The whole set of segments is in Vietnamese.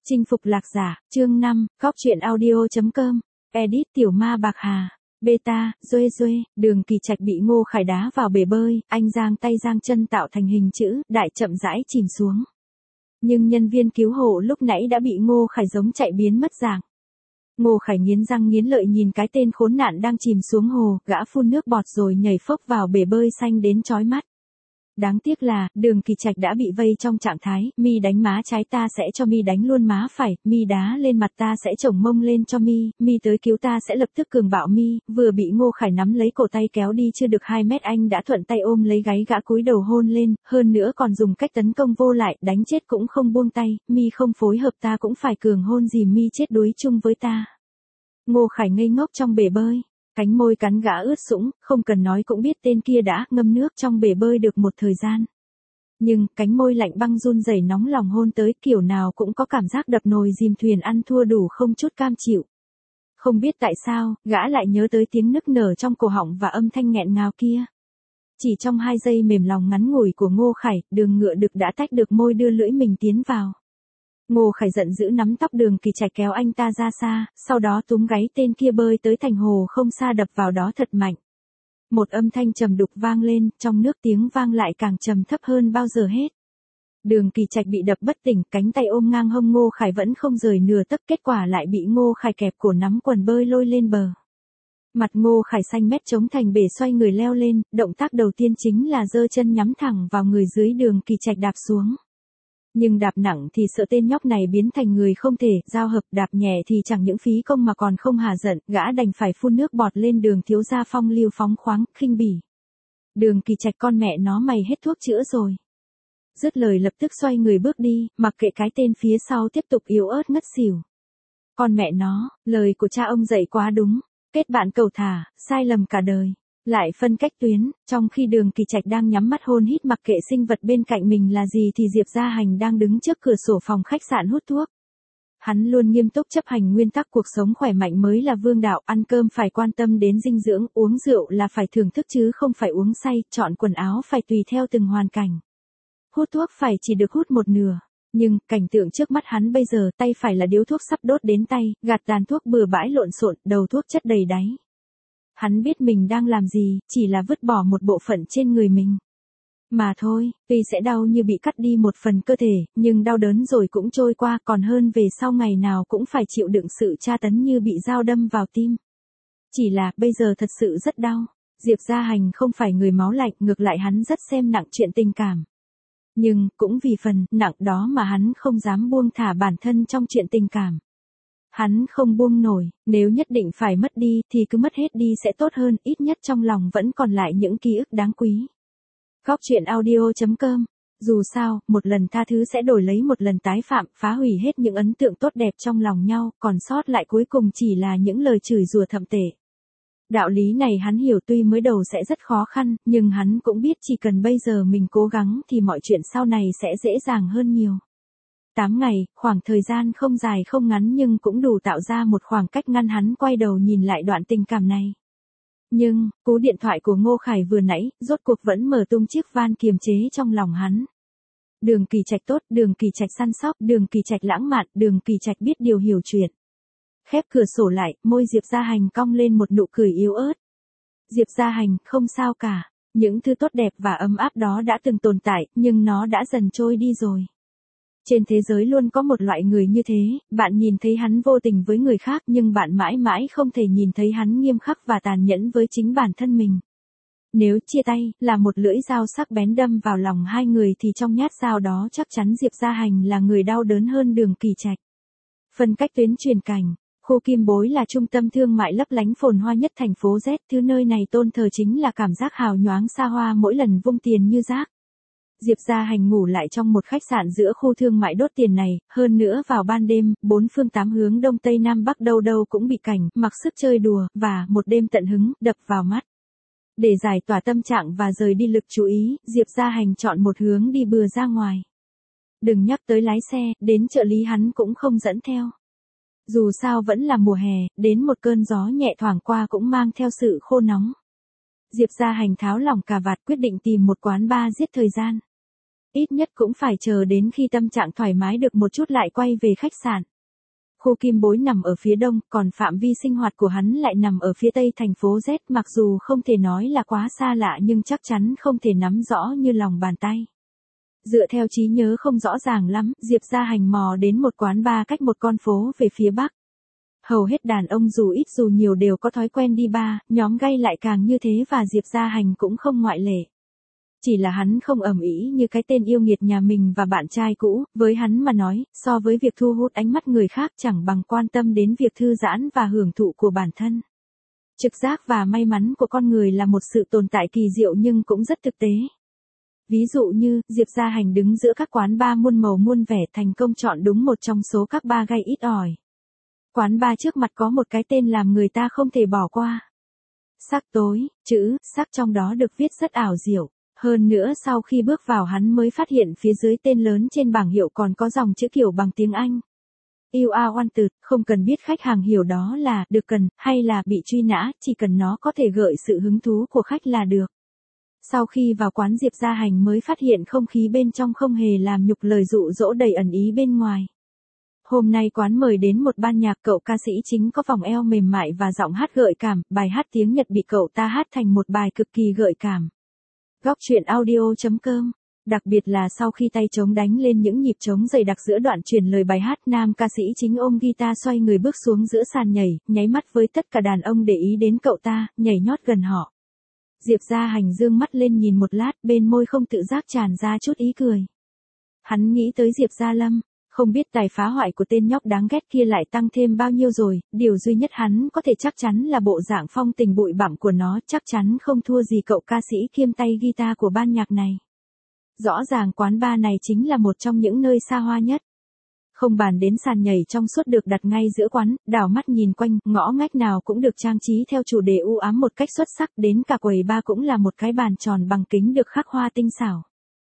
Chinh phục lạc giả, chương 5, Góc truyện audio.com, edit Tiểu Ma Bạc Hà, beta, Duê, Đường Kỳ Trạch bị Ngô Khải đá vào bể bơi, anh giang tay giang chân tạo thành hình chữ, đại chậm rãi chìm xuống. Nhưng nhân viên cứu hộ lúc nãy đã bị Ngô Khải giống chạy biến mất dạng. Ngô Khải nghiến răng nghiến lợi nhìn cái tên khốn nạn đang chìm xuống hồ, gã phun nước bọt rồi nhảy phốc vào bể bơi xanh đến chói mắt. Đáng tiếc là, Đường Kỳ Trạch đã bị vây trong trạng thái, mi đánh má trái ta sẽ cho mi đánh luôn má phải, mi đá lên mặt ta sẽ chổng mông lên cho mi tới cứu ta sẽ lập tức cường bạo mi, vừa bị Ngô Khải nắm lấy cổ tay kéo đi chưa được 2 mét anh đã thuận tay ôm lấy gáy gã cúi đầu hôn lên, hơn nữa còn dùng cách tấn công vô lại, đánh chết cũng không buông tay, mi không phối hợp ta cũng phải cường hôn gì mi chết đuối chung với ta. Ngô Khải ngây ngốc trong bể bơi. Cánh môi cắn gã ướt sũng, không cần nói cũng biết tên kia đã ngâm nước trong bể bơi được một thời gian. Nhưng, cánh môi lạnh băng run rẩy nóng lòng hôn tới kiểu nào cũng có cảm giác đập nồi dìm thuyền ăn thua đủ không chút cam chịu. Không biết tại sao, gã lại nhớ tới tiếng nức nở trong cổ họng và âm thanh nghẹn ngào kia. Chỉ trong 2 giây mềm lòng ngắn ngủi của Ngô Khải, Đường Ngựa Đực đã tách được môi đưa lưỡi mình tiến vào. Ngô Khải giận dữ nắm tóc Đường Kỳ Trạch kéo anh ta ra xa, sau đó túm gáy tên kia bơi tới thành hồ không xa đập vào đó thật mạnh. Một âm thanh trầm đục vang lên, trong nước tiếng vang lại càng trầm thấp hơn bao giờ hết. Đường Kỳ Trạch bị đập bất tỉnh, cánh tay ôm ngang hông Ngô Khải vẫn không rời nửa tấc, kết quả lại bị Ngô Khải kẹp cổ nắm quần bơi lôi lên bờ. Mặt Ngô Khải xanh mét chống thành bể xoay người leo lên, động tác đầu tiên chính là giơ chân nhắm thẳng vào người dưới Đường Kỳ Trạch đạp xuống. Nhưng đạp nặng thì sợ tên nhóc này biến thành người không thể, giao hợp đạp nhẹ thì chẳng những phí công mà còn không hà giận, gã đành phải phun nước bọt lên Đường thiếu gia phong lưu phóng khoáng, khinh bỉ. Đường Kỳ Trạch con mẹ nó mày hết thuốc chữa rồi. Dứt lời lập tức xoay người bước đi, mặc kệ cái tên phía sau tiếp tục yếu ớt ngất xỉu. Con mẹ nó, lời của cha ông dạy quá đúng, kết bạn cầu thả, sai lầm cả đời. Lại phân cách tuyến, trong khi Đường Kỳ Trạch đang nhắm mắt hôn hít mặc kệ sinh vật bên cạnh mình là gì thì Diệp Gia Hành đang đứng trước cửa sổ phòng khách sạn hút thuốc. Hắn luôn nghiêm túc chấp hành nguyên tắc cuộc sống khỏe mạnh mới là vương đạo, ăn cơm phải quan tâm đến dinh dưỡng, uống rượu là phải thưởng thức chứ không phải uống say, chọn quần áo phải tùy theo từng hoàn cảnh. Hút thuốc phải chỉ được hút một nửa. Nhưng, cảnh tượng trước mắt hắn bây giờ tay phải là điếu thuốc sắp đốt đến tay, gạt tàn thuốc bừa bãi lộn xộn, đầu thuốc chất đầy đáy. Hắn biết mình đang làm gì, chỉ là vứt bỏ một bộ phận trên người mình. Mà thôi, tuy sẽ đau như bị cắt đi một phần cơ thể, nhưng đau đớn rồi cũng trôi qua, còn hơn về sau ngày nào cũng phải chịu đựng sự tra tấn như bị dao đâm vào tim. Chỉ là, bây giờ thật sự rất đau. Diệp Gia Hành không phải người máu lạnh, ngược lại hắn rất xem nặng chuyện tình cảm. Nhưng, cũng vì phần nặng đó mà hắn không dám buông thả bản thân trong chuyện tình cảm. Hắn không buông nổi, nếu nhất định phải mất đi thì cứ mất hết đi sẽ tốt hơn, ít nhất trong lòng vẫn còn lại những ký ức đáng quý. Góc truyện audio.com. Dù sao, một lần tha thứ sẽ đổi lấy một lần tái phạm, phá hủy hết những ấn tượng tốt đẹp trong lòng nhau, còn sót lại cuối cùng chỉ là những lời chửi rủa thậm tệ. Đạo lý này hắn hiểu tuy mới đầu sẽ rất khó khăn, nhưng hắn cũng biết chỉ cần bây giờ mình cố gắng thì mọi chuyện sau này sẽ dễ dàng hơn nhiều. 8 ngày, khoảng thời gian không dài không ngắn nhưng cũng đủ tạo ra một khoảng cách ngăn hắn quay đầu nhìn lại đoạn tình cảm này. Nhưng, cú điện thoại của Ngô Khải vừa nãy, rốt cuộc vẫn mở tung chiếc van kiềm chế trong lòng hắn. Đường Kỳ Trạch tốt, Đường Kỳ Trạch săn sóc, Đường Kỳ Trạch lãng mạn, Đường Kỳ Trạch biết điều hiểu chuyện. Khép cửa sổ lại, môi Diệp Gia Hành cong lên một nụ cười yếu ớt. Diệp Gia Hành, không sao cả. Những thứ tốt đẹp và ấm áp đó đã từng tồn tại, nhưng nó đã dần trôi đi rồi. Trên thế giới luôn có một loại người như thế, bạn nhìn thấy hắn vô tình với người khác nhưng bạn mãi mãi không thể nhìn thấy hắn nghiêm khắc và tàn nhẫn với chính bản thân mình. Nếu chia tay, là một lưỡi dao sắc bén đâm vào lòng hai người thì trong nhát dao đó chắc chắn Diệp Gia Hành là người đau đớn hơn Đường Kỳ Trạch. Phân cách tuyến truyền cảnh. Khu Kim Bối là trung tâm thương mại lấp lánh phồn hoa nhất thành phố Z, thứ nơi này tôn thờ chính là cảm giác hào nhoáng xa hoa mỗi lần vung tiền như rác. Diệp Gia Hành ngủ lại trong một khách sạn giữa khu thương mại đốt tiền này, hơn nữa vào ban đêm, 4 phương 8 hướng đông tây nam bắc đâu đâu cũng bị cảnh, mặc sức chơi đùa, và một đêm tận hứng, đập vào mắt. Để giải tỏa tâm trạng và rời đi lực chú ý, Diệp Gia Hành chọn một hướng đi bừa ra ngoài. Đừng nhắc tới lái xe, đến trợ lý hắn cũng không dẫn theo. Dù sao vẫn là mùa hè, đến một cơn gió nhẹ thoảng qua cũng mang theo sự khô nóng. Diệp Gia Hành tháo lỏng cà vạt quyết định tìm một quán bar giết thời gian. ít nhất cũng phải chờ đến khi tâm trạng thoải mái được một chút lại quay về khách sạn. Khu Kim Bối nằm ở phía đông, còn phạm vi sinh hoạt của hắn lại nằm ở phía tây thành phố Z, mặc dù không thể nói là quá xa lạ nhưng chắc chắn không thể nắm rõ như lòng bàn tay. Dựa theo trí nhớ không rõ ràng lắm, Diệp Gia Hành mò đến một quán bar cách một con phố về phía bắc. Hầu hết đàn ông dù ít dù nhiều đều có thói quen đi bar, nhóm gay lại càng như thế và Diệp Gia Hành cũng không ngoại lệ. Chỉ là hắn không ầm ĩ như cái tên yêu nghiệt nhà mình và bạn trai cũ, với hắn mà nói, so với việc thu hút ánh mắt người khác chẳng bằng quan tâm đến việc thư giãn và hưởng thụ của bản thân. Trực giác và may mắn của con người là một sự tồn tại kỳ diệu nhưng cũng rất thực tế. Ví dụ như, Diệp Gia Hành đứng giữa các quán bar muôn màu muôn vẻ thành công chọn đúng một trong số các bar gay ít ỏi. Quán bar trước mặt có một cái tên làm người ta không thể bỏ qua. Sắc tối, chữ sắc trong đó được viết rất ảo diệu. Hơn nữa sau khi bước vào hắn mới phát hiện phía dưới tên lớn trên bảng hiệu còn có dòng chữ kiểu bằng tiếng Anh. You are wanted, không cần biết khách hàng hiểu đó là được cần hay là bị truy nã, chỉ cần nó có thể gợi sự hứng thú của khách là được. Sau khi vào quán Diệp Gia Hành mới phát hiện không khí bên trong không hề làm nhục lời dụ dỗ đầy ẩn ý bên ngoài. Hôm nay quán mời đến một ban nhạc, cậu ca sĩ chính có vòng eo mềm mại và giọng hát gợi cảm, bài hát tiếng Nhật bị cậu ta hát thành một bài cực kỳ gợi cảm. Góc truyện audio.com. Đặc biệt là sau khi tay trống đánh lên những nhịp trống dày đặc giữa đoạn truyền lời bài hát, nam ca sĩ chính ôm guitar xoay người bước xuống giữa sàn nhảy, nháy mắt với tất cả đàn ông để ý đến cậu ta, nhảy nhót gần họ. Diệp Gia Hành dương mắt lên nhìn một lát, bên môi không tự giác tràn ra chút ý cười. Hắn nghĩ tới Diệp Gia Lâm, không biết tài phá hoại của tên nhóc đáng ghét kia lại tăng thêm bao nhiêu rồi, điều duy nhất hắn có thể chắc chắn là bộ dạng phong tình bụi bặm của nó chắc chắn không thua gì cậu ca sĩ kiêm tay guitar của ban nhạc này. Rõ ràng quán bar này chính là một trong những nơi xa hoa nhất. Không bàn đến sàn nhảy trong suốt được đặt ngay giữa quán, đảo mắt nhìn quanh, ngõ ngách nào cũng được trang trí theo chủ đề u ám một cách xuất sắc, đến cả quầy bar cũng là một cái bàn tròn bằng kính được khắc hoa tinh xảo.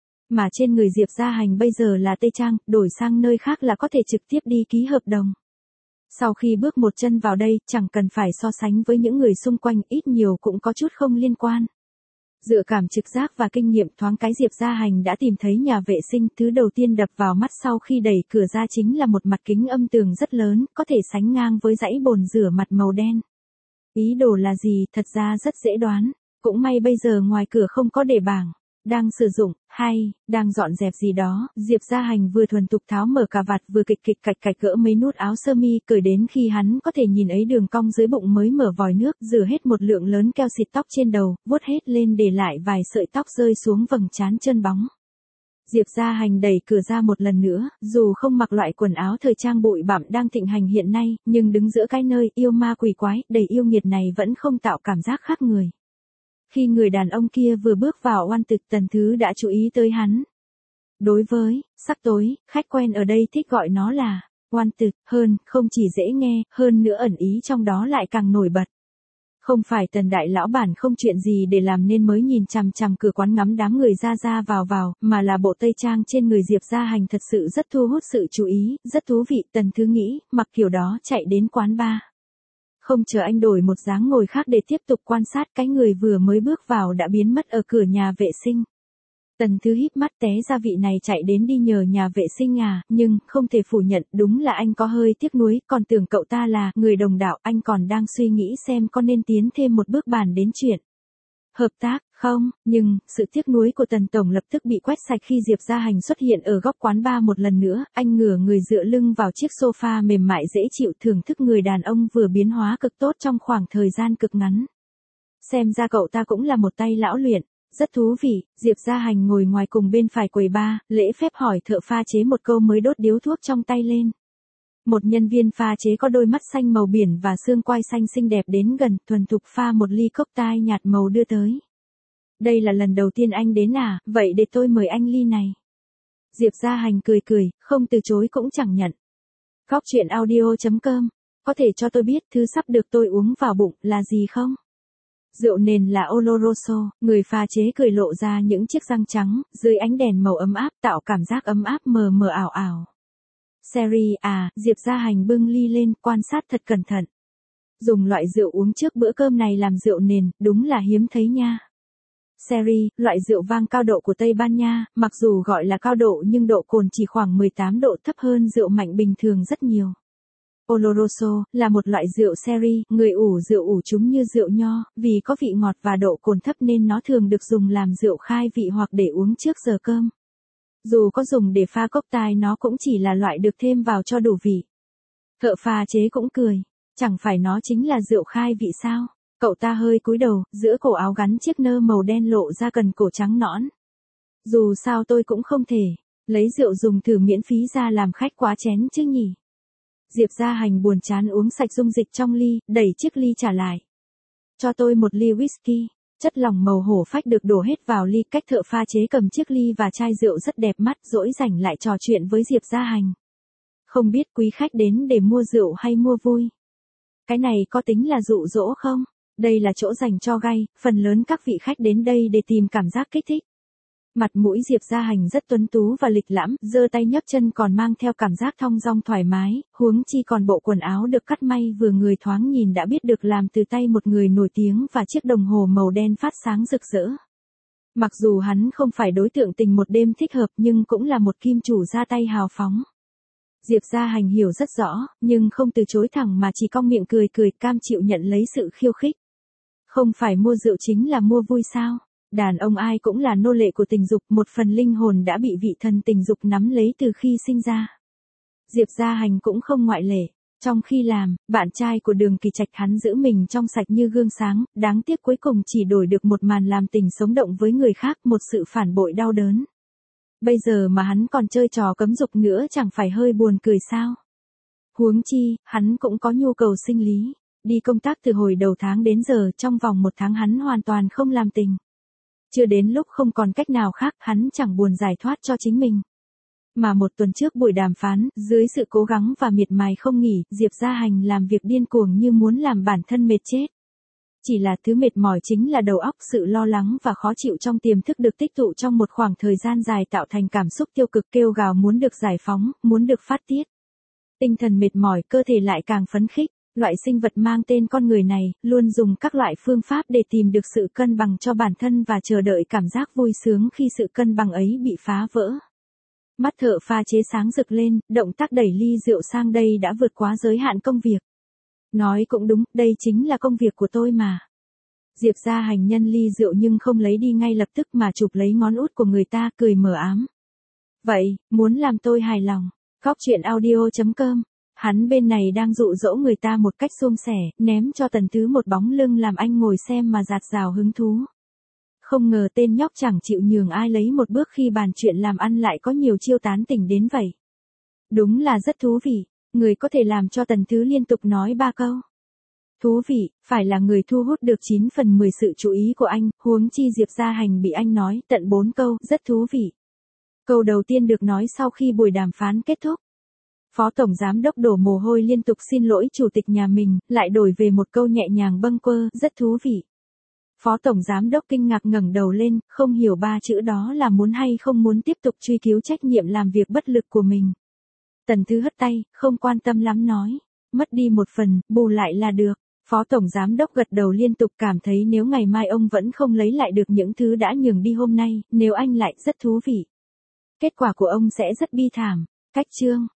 Mà trên người Diệp Gia Hành bây giờ là tây trang, đổi sang nơi khác là có thể trực tiếp đi ký hợp đồng. Sau khi bước một chân vào đây, chẳng cần phải so sánh với những người xung quanh, ít nhiều cũng có chút không liên quan. Dựa cảm trực giác và kinh nghiệm thoáng cái Diệp Gia Hành đã tìm thấy nhà vệ sinh, thứ đầu tiên đập vào mắt sau khi đẩy cửa ra chính là một mặt kính âm tường rất lớn, có thể sánh ngang với dãy bồn rửa mặt màu đen. Ý đồ là gì, thật ra rất dễ đoán, cũng may bây giờ ngoài cửa không có để bảng. Đang sử dụng, hay, đang dọn dẹp gì đó, Diệp Gia Hành vừa thuần thục tháo mở cà vạt vừa kịch kịch cạch cạch gỡ mấy nút áo sơ mi cởi đến khi hắn có thể nhìn ấy đường cong dưới bụng mới mở vòi nước, rửa hết một lượng lớn keo xịt tóc trên đầu, vuốt hết lên để lại vài sợi tóc rơi xuống vầng trán trơn bóng. Diệp Gia Hành đẩy cửa ra một lần nữa, dù không mặc loại quần áo thời trang bụi bặm đang thịnh hành hiện nay, nhưng đứng giữa cái nơi yêu ma quỷ quái, đầy yêu nghiệt này vẫn không tạo cảm giác khác người. Khi người đàn ông kia vừa bước vào oan tịch, Tần Thứ đã chú ý tới hắn. Đối với sắc tối, khách quen ở đây thích gọi nó là oan tịch, hơn, không chỉ dễ nghe, hơn nữa ẩn ý trong đó lại càng nổi bật. Không phải Tần đại lão bản không chuyện gì để làm nên mới nhìn chằm chằm cửa quán ngắm đám người ra vào, mà là bộ tây trang trên người Diệp Gia Hành thật sự rất thu hút sự chú ý, rất thú vị. Tần Thứ nghĩ, mặc kiểu đó chạy đến quán bar. Không chờ anh đổi một dáng ngồi khác để tiếp tục quan sát, cái người vừa mới bước vào đã biến mất ở cửa nhà vệ sinh. Tần Thứ híp mắt, té ra vị này chạy đến đi nhờ nhà vệ sinh à, nhưng không thể phủ nhận, đúng là anh có hơi tiếc nuối, còn tưởng cậu ta là người đồng đạo, anh còn đang suy nghĩ xem có nên tiến thêm một bước bàn đến chuyện hợp tác không, nhưng sự tiếc nuối của Tần tổng lập tức bị quét sạch khi Diệp Gia Hành xuất hiện ở góc quán bar một lần nữa. Anh ngửa người dựa lưng vào chiếc sofa mềm mại dễ chịu, thưởng thức người đàn ông vừa biến hóa cực tốt trong khoảng thời gian cực ngắn. Xem ra cậu ta cũng là một tay lão luyện. Rất thú vị. Diệp Gia Hành ngồi ngoài cùng bên phải quầy bar, lễ phép hỏi thợ pha chế một câu mới đốt điếu thuốc trong tay lên. Một nhân viên pha chế có đôi mắt xanh màu biển và xương quai xanh xinh đẹp đến gần, thuần thục pha một ly cocktail nhạt màu đưa tới. Đây là lần đầu tiên anh đến à, vậy để tôi mời anh ly này. Diệp Gia Hành cười, không từ chối cũng chẳng nhận. Góc truyện audio.com, có thể cho tôi biết thứ sắp được tôi uống vào bụng là gì không? Rượu nền là Oloroso, người pha chế cười lộ ra những chiếc răng trắng, dưới ánh đèn màu ấm áp tạo cảm giác ấm áp mờ mờ ảo ảo. Sherry à, Diệp Gia Hành bưng ly lên, quan sát thật cẩn thận. Dùng loại rượu uống trước bữa cơm này làm rượu nền, đúng là hiếm thấy nha. Sherry, loại rượu vang cao độ của Tây Ban Nha, mặc dù gọi là cao độ nhưng độ cồn chỉ khoảng 18 độ, thấp hơn rượu mạnh bình thường rất nhiều. Oloroso là một loại rượu sherry, người ủ rượu ủ chúng như rượu nho, vì có vị ngọt và độ cồn thấp nên nó thường được dùng làm rượu khai vị hoặc để uống trước giờ cơm. Dù có dùng để pha cocktail nó cũng chỉ là loại được thêm vào cho đủ vị. Thợ pha chế cũng cười, chẳng phải nó chính là rượu khai vị sao? Cậu ta hơi cúi đầu, giữa cổ áo gắn chiếc nơ màu đen lộ ra cần cổ trắng nõn. Dù sao tôi cũng không thể lấy rượu dùng thử miễn phí ra làm khách quá chén chứ nhỉ. Diệp Gia Hành buồn chán uống sạch dung dịch trong ly, đẩy chiếc ly trả lại. Cho tôi một ly whisky. Chất lỏng màu hổ phách được đổ hết vào ly, cách thợ pha chế cầm chiếc ly và chai rượu rất đẹp mắt, dỗi rảnh lại trò chuyện với Diệp Gia Hành. Không biết quý khách đến để mua rượu hay mua vui? Cái này có tính là dụ dỗ không? Đây là chỗ dành cho gay, phần lớn các vị khách đến đây để tìm cảm giác kích thích. Mặt mũi Diệp Gia Hành rất tuấn tú và lịch lãm, giơ tay nhấc chân còn mang theo cảm giác thong dong thoải mái, huống chi còn bộ quần áo được cắt may vừa người, thoáng nhìn đã biết được làm từ tay một người nổi tiếng, và chiếc đồng hồ màu đen phát sáng rực rỡ. Mặc dù hắn không phải đối tượng tình một đêm thích hợp nhưng cũng là một kim chủ ra tay hào phóng. Diệp Gia Hành hiểu rất rõ, nhưng không từ chối thẳng mà chỉ cong miệng cười cười, cam chịu nhận lấy sự khiêu khích. Không phải mua rượu chính là mua vui sao? Đàn ông ai cũng là nô lệ của tình dục, một phần linh hồn đã bị vị thần tình dục nắm lấy từ khi sinh ra. Diệp Gia Hành cũng không ngoại lệ. Trong khi làm, bạn trai của Đường Kỳ Trạch hắn giữ mình trong sạch như gương sáng, đáng tiếc cuối cùng chỉ đổi được một màn làm tình sống động với người khác, một sự phản bội đau đớn. Bây giờ mà hắn còn chơi trò cấm dục nữa chẳng phải hơi buồn cười sao? Huống chi, hắn cũng có nhu cầu sinh lý. Đi công tác từ hồi đầu tháng đến giờ, trong vòng một tháng hắn hoàn toàn không làm tình. Chưa đến lúc không còn cách nào khác, hắn chẳng buồn giải thoát cho chính mình. Mà một tuần trước buổi đàm phán, dưới sự cố gắng và miệt mài không nghỉ, Diệp Gia Hành làm việc điên cuồng như muốn làm bản thân mệt chết. Chỉ là thứ mệt mỏi chính là đầu óc, sự lo lắng và khó chịu trong tiềm thức được tích tụ trong một khoảng thời gian dài tạo thành cảm xúc tiêu cực kêu gào muốn được giải phóng, muốn được phát tiết. Tinh thần mệt mỏi, cơ thể lại càng phấn khích. Loại sinh vật mang tên con người này, luôn dùng các loại phương pháp để tìm được sự cân bằng cho bản thân và chờ đợi cảm giác vui sướng khi sự cân bằng ấy bị phá vỡ. Mắt thợ pha chế sáng rực lên, động tác đẩy ly rượu sang đây đã vượt quá giới hạn công việc. Nói cũng đúng, đây chính là công việc của tôi mà. Diệp Gia Hành nhân ly rượu nhưng không lấy đi ngay lập tức mà chụp lấy ngón út của người ta, cười mờ ám. Vậy, muốn làm tôi hài lòng. Góc truyện audio.com. Hắn bên này đang dụ dỗ người ta một cách suôn sẻ, ném cho Tần Thứ một bóng lưng làm anh ngồi xem mà dạt dào hứng thú. Không ngờ tên nhóc chẳng chịu nhường ai lấy một bước khi bàn chuyện làm ăn lại có nhiều chiêu tán tỉnh đến vậy. Đúng là rất thú vị, người có thể làm cho Tần Thứ liên tục nói 3 câu. Thú vị, phải là người thu hút được 9 phần 10 sự chú ý của anh, huống chi Diệp Gia Hành bị anh nói tận 4 câu, rất thú vị. Câu đầu tiên được nói sau khi buổi đàm phán kết thúc. Phó Tổng Giám Đốc đổ mồ hôi liên tục xin lỗi chủ tịch nhà mình, lại đổi về một câu nhẹ nhàng bâng quơ, rất thú vị. Phó Tổng Giám Đốc kinh ngạc ngẩng đầu lên, không hiểu 3 chữ đó là muốn hay không muốn tiếp tục truy cứu trách nhiệm làm việc bất lực của mình. Tần Thứ hất tay, không quan tâm lắm nói, mất đi một phần, bù lại là được. Phó Tổng Giám Đốc gật đầu liên tục, cảm thấy nếu ngày mai ông vẫn không lấy lại được những thứ đã nhường đi hôm nay, nếu anh lại rất thú vị. Kết quả của ông sẽ rất bi thảm. Cách chương